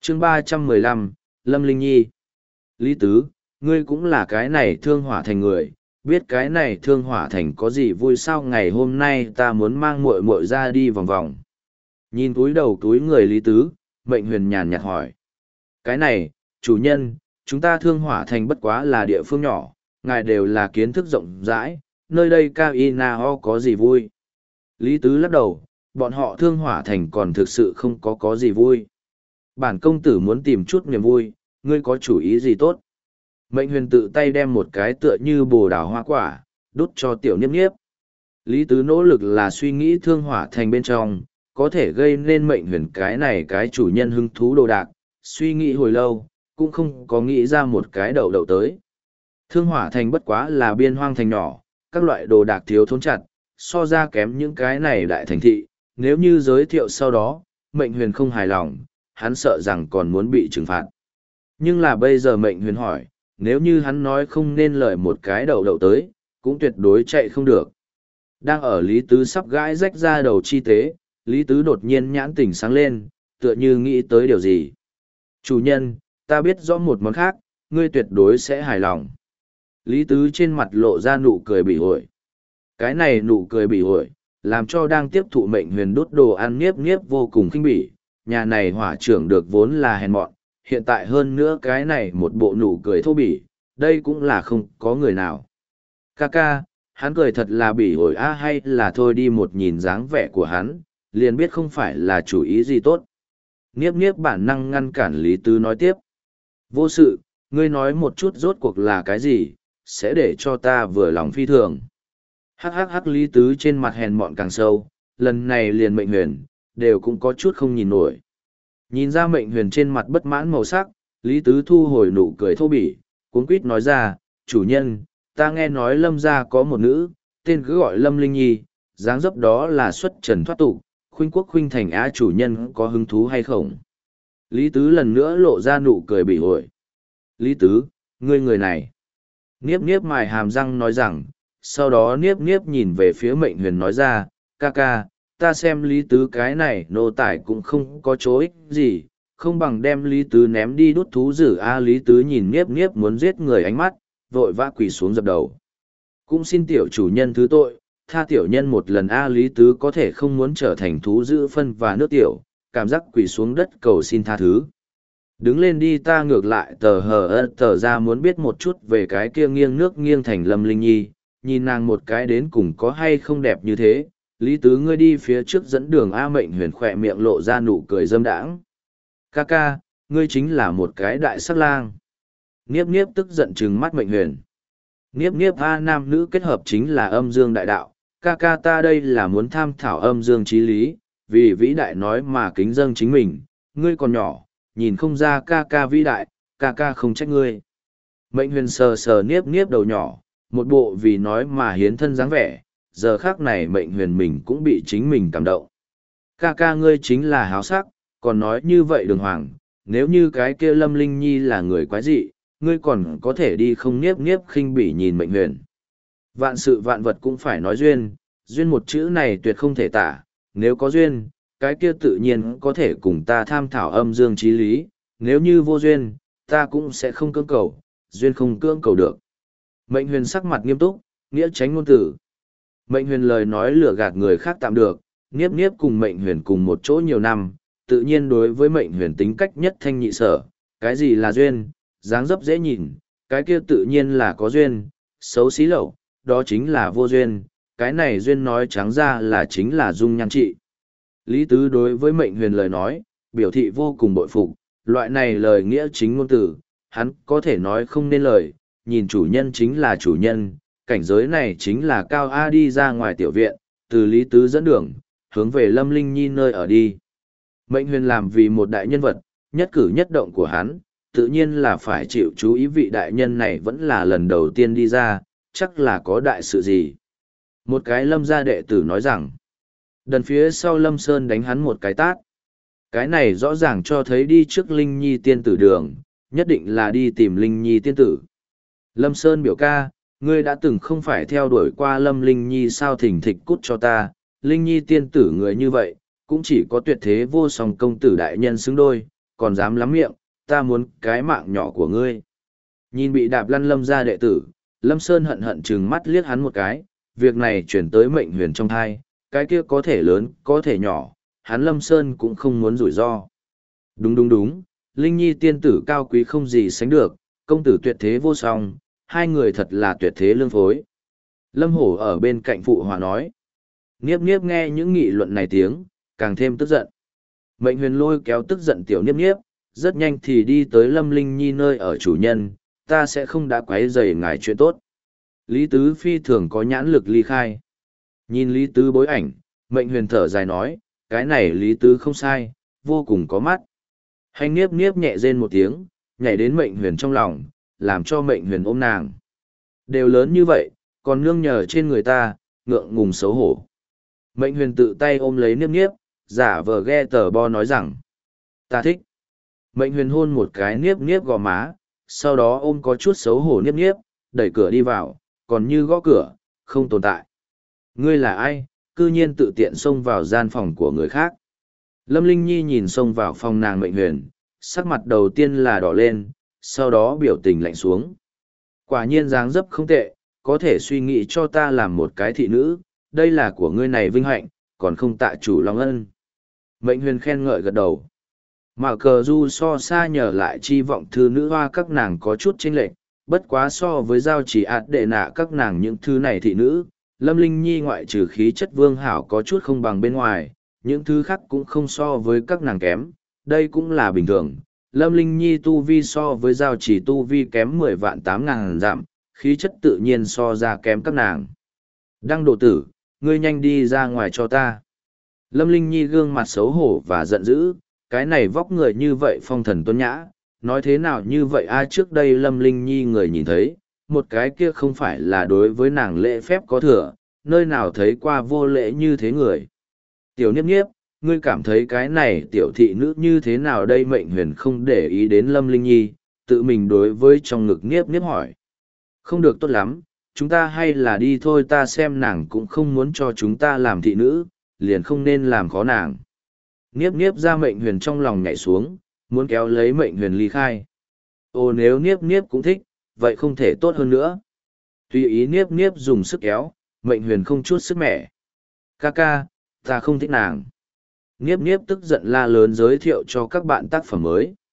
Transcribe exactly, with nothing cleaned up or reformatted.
chương ba trăm mười lăm, Lâm Linh Nhi. Lý Tứ, ngươi cũng là cái này thương hỏa thành người, biết cái này thương hỏa thành có gì vui sao ngày hôm nay ta muốn mang muội muội ra đi vòng vòng. Nhìn túi đầu túi người Lý Tứ, Mệnh Huyền nhàn nhạt hỏi. Cái này, chủ nhân, chúng ta thương hỏa thành bất quá là địa phương nhỏ, ngài đều là kiến thức rộng rãi, nơi đây cao y na ho có gì vui. Lý Tứ lắc đầu, bọn họ thương hỏa thành còn thực sự không có có gì vui. Bản công tử muốn tìm chút niềm vui, ngươi có chủ ý gì tốt? Mệnh Huyền tự tay đem một cái tựa như bồ đào hoa quả, đút cho tiểu niếp niếp. Lý Tứ nỗ lực là suy nghĩ thương hỏa thành bên trong, có thể gây nên Mệnh Huyền cái này cái chủ nhân hứng thú đồ đạc, suy nghĩ hồi lâu, cũng không có nghĩ ra một cái đầu đầu tới. Thương hỏa thành bất quá là biên hoang thành nhỏ, các loại đồ đạc thiếu thốn chặt, so ra kém những cái này đại thành thị, nếu như giới thiệu sau đó, Mệnh Huyền không hài lòng, hắn sợ rằng còn muốn bị trừng phạt. Nhưng là bây giờ Mệnh Huyền hỏi, nếu như hắn nói không nên lời một cái đầu đầu tới, cũng tuyệt đối chạy không được. Đang ở Lý Tứ sắp gãi rách ra đầu chi tế, Lý Tứ đột nhiên nhãn tỉnh sáng lên, tựa như nghĩ tới điều gì. Chủ nhân, ta biết rõ một món khác, ngươi tuyệt đối sẽ hài lòng. Lý Tứ trên mặt lộ ra nụ cười bỉ ổi. Cái này nụ cười bỉ ổi, làm cho đang tiếp thụ Mệnh Huyền đút đồ ăn nghiếp nghiếp vô cùng khinh bỉ. Nhà này hỏa trưởng được vốn là hèn mọn, hiện tại hơn nữa cái này một bộ nụ cười thô bỉ, đây cũng là không có người nào. Ca ca, hắn cười thật là bỉ ổi a hay là thôi đi một nhìn dáng vẻ của hắn, liền biết không phải là chủ ý gì tốt. Niếp niếp bản năng ngăn cản Lý Tứ nói tiếp. Vô sự, ngươi nói một chút rốt cuộc là cái gì, sẽ để cho ta vừa lòng phi thường. Hắc hắc hắc Lý Tứ trên mặt hèn mọn càng sâu, lần này liền Mệnh Huyền, đều cũng có chút không nhìn nổi. Nhìn ra Mệnh Huyền trên mặt bất mãn màu sắc, Lý Tứ thu hồi nụ cười thô bỉ, cuống quýt nói ra, chủ nhân, ta nghe nói Lâm gia có một nữ, tên cứ gọi Lâm Linh Nhi, dáng dấp đó là xuất trần thoát tục, khuynh quốc khuynh thành á chủ nhân có hứng thú hay không? Lý Tứ lần nữa lộ ra nụ cười bỉ ổi. Lý Tứ, ngươi người này. Niếp niếp mài hàm răng nói rằng, sau đó niếp niếp nhìn về phía Mệnh Huyền nói ra, ca ca, ta xem Lý Tứ cái này nô tài cũng không có chỗ ích gì, không bằng đem Lý Tứ ném đi đút thú dữ a Lý Tứ nhìn niếp niếp muốn giết người ánh mắt, vội vã quỳ xuống dập đầu. Cũng xin tiểu chủ nhân thứ tội, tha tiểu nhân một lần a Lý Tứ có thể không muốn trở thành thú dữ phân và nước tiểu, cảm giác quỳ xuống đất cầu xin tha thứ. Đứng lên đi ta ngược lại tờ hờ ơ tờ ra muốn biết một chút về cái kia nghiêng nước nghiêng thành Lâm Linh Nhi, nhìn nàng một cái đến cùng có hay không đẹp như thế. Lý Tứ ngươi đi phía trước dẫn đường A Mệnh Huyền khỏe miệng lộ ra nụ cười dâm đãng. Ca ca, ngươi chính là một cái đại sắc lang. Niếp niếp tức giận trừng mắt Mệnh Huyền. Niếp niếp A nam nữ kết hợp chính là âm dương đại đạo, ca ca ta đây là muốn tham thảo âm dương trí lý, vì vĩ đại nói mà kính dâng chính mình, ngươi còn nhỏ, nhìn không ra ca ca vĩ đại, ca ca không trách ngươi. Mệnh Huyền sờ sờ niếp niếp đầu nhỏ, một bộ vì nói mà hiến thân dáng vẻ, giờ khác này Mệnh Huyền mình cũng bị chính mình cảm động. Ca ca ngươi chính là háo sắc, còn nói như vậy đường hoàng, nếu như cái kia Lâm Linh Nhi là người quái dị, ngươi còn có thể đi không niếp niếp khinh bỉ nhìn Mệnh Huyền. Vạn sự vạn vật cũng phải nói duyên, duyên một chữ này tuyệt không thể tả, nếu có duyên, cái kia tự nhiên có thể cùng ta tham thảo âm dương trí lý, nếu như vô duyên, ta cũng sẽ không cưỡng cầu, duyên không cưỡng cầu được. Mệnh Huyền sắc mặt nghiêm túc, nghĩa tránh ngôn tử. Mệnh Huyền lời nói lừa gạt người khác tạm được, Niếp Niếp cùng Mệnh Huyền cùng một chỗ nhiều năm, tự nhiên đối với Mệnh Huyền tính cách nhất thanh nhị sở, cái gì là duyên, dáng dấp dễ nhìn, cái kia tự nhiên là có duyên, xấu xí lậu, đó chính là vô duyên, cái này duyên nói trắng ra là chính là dung nhan trị. Lý Tứ đối với Mệnh Huyền lời nói, biểu thị vô cùng bội phục, loại này lời nghĩa chính ngôn tử, hắn có thể nói không nên lời, nhìn chủ nhân chính là chủ nhân, cảnh giới này chính là cao A đi ra ngoài tiểu viện, từ Lý Tứ dẫn đường, hướng về Lâm Linh Nhi nơi ở đi. Mệnh Huyền làm vì một đại nhân vật, nhất cử nhất động của hắn, tự nhiên là phải chịu chú ý vị đại nhân này vẫn là lần đầu tiên đi ra, chắc là có đại sự gì. Một cái Lâm gia đệ tử nói rằng, đần phía sau Lâm Sơn đánh hắn một cái tát. Cái này rõ ràng cho thấy đi trước Linh Nhi tiên tử đường, nhất định là đi tìm Linh Nhi tiên tử. Lâm Sơn biểu ca, ngươi đã từng không phải theo đuổi qua Lâm Linh Nhi sao thỉnh thịch cút cho ta, Linh Nhi tiên tử người như vậy, cũng chỉ có tuyệt thế vô song công tử đại nhân xứng đôi, còn dám lắm miệng, ta muốn cái mạng nhỏ của ngươi. Nhìn bị đạp lăn Lâm gia đệ tử, Lâm Sơn hận hận trừng mắt liếc hắn một cái, việc này chuyển tới mệnh huyền trong thai, cái kia có thể lớn, có thể nhỏ, hắn Lâm Sơn cũng không muốn rủi ro. Đúng đúng đúng, Linh Nhi tiên tử cao quý không gì sánh được, công tử tuyệt thế vô song, hai người thật là tuyệt thế lương phối. Lâm Hổ ở bên cạnh phụ hòa nói. Niếp niếp nghe những nghị luận này tiếng, càng thêm tức giận. Mệnh huyền lôi kéo tức giận tiểu niếp niếp, rất nhanh thì đi tới Lâm Linh Nhi nơi ở chủ nhân, ta sẽ không đã quấy rầy ngài chuyện tốt. Lý Tứ phi thường có nhãn lực ly khai. Nhìn Lý Tứ bối ảnh, mệnh huyền thở dài nói, cái này Lý Tứ không sai, vô cùng có mắt. Hành niếp niếp nhẹ rên một tiếng, nhảy đến mệnh huyền trong lòng, làm cho mệnh huyền ôm nàng. Đều lớn như vậy, còn nương nhờ trên người ta, ngượng ngùng xấu hổ. Mệnh huyền tự tay ôm lấy niếp niếp, giả vờ ghe tờ bo nói rằng, ta thích. Mệnh huyền hôn một cái niếp niếp gò má, sau đó ôm có chút xấu hổ niếp niếp, đẩy cửa đi vào, còn như gõ cửa, không tồn tại. Ngươi là ai, cư nhiên tự tiện xông vào gian phòng của người khác. Lâm Linh Nhi nhìn xông vào phòng nàng mệnh huyền, sắc mặt đầu tiên là đỏ lên, sau đó biểu tình lạnh xuống. Quả nhiên dáng dấp không tệ, có thể suy nghĩ cho ta làm một cái thị nữ, đây là của ngươi này vinh hạnh, còn không tạ chủ lòng ân. Mệnh huyền khen ngợi gật đầu. Mà cờ du so xa nhờ lại chi vọng thư nữ hoa các nàng có chút chênh lệch, bất quá so với giao chỉ ạt đệ nạ các nàng những thứ này thị nữ, Lâm Linh Nhi ngoại trừ khí chất vương hảo có chút không bằng bên ngoài, những thứ khác cũng không so với các nàng kém, đây cũng là bình thường. Lâm Linh Nhi tu vi so với giao chỉ tu vi kém mười vạn tám ngàn giảm, khí chất tự nhiên so ra kém các nàng. Đăng độ tử, ngươi nhanh đi ra ngoài cho ta. Lâm Linh Nhi gương mặt xấu hổ và giận dữ, cái này vóc người như vậy phong thần tuấn nhã, nói thế nào như vậy ai trước đây Lâm Linh Nhi người nhìn thấy, một cái kia không phải là đối với nàng lễ phép có thừa, nơi nào thấy qua vô lễ như thế người. Tiểu Niếp Niếp, ngươi cảm thấy cái này tiểu thị nữ như thế nào đây mệnh huyền không để ý đến Lâm Linh Nhi, tự mình đối với trong ngực Niếp Niếp hỏi. Không được tốt lắm, chúng ta hay là đi thôi ta xem nàng cũng không muốn cho chúng ta làm thị nữ, liền không nên làm khó nàng. Niếp Niếp ra mệnh huyền trong lòng nhảy xuống, muốn kéo lấy mệnh huyền ly khai. Ồ nếu Niếp Niếp cũng thích, vậy không thể tốt hơn nữa. Tùy ý Niếp Niếp dùng sức kéo, mệnh huyền không chút sức mẻ. Ca ca, ta không thích nàng. Niếp Niếp tức giận la lớn giới thiệu cho các bạn tác phẩm mới.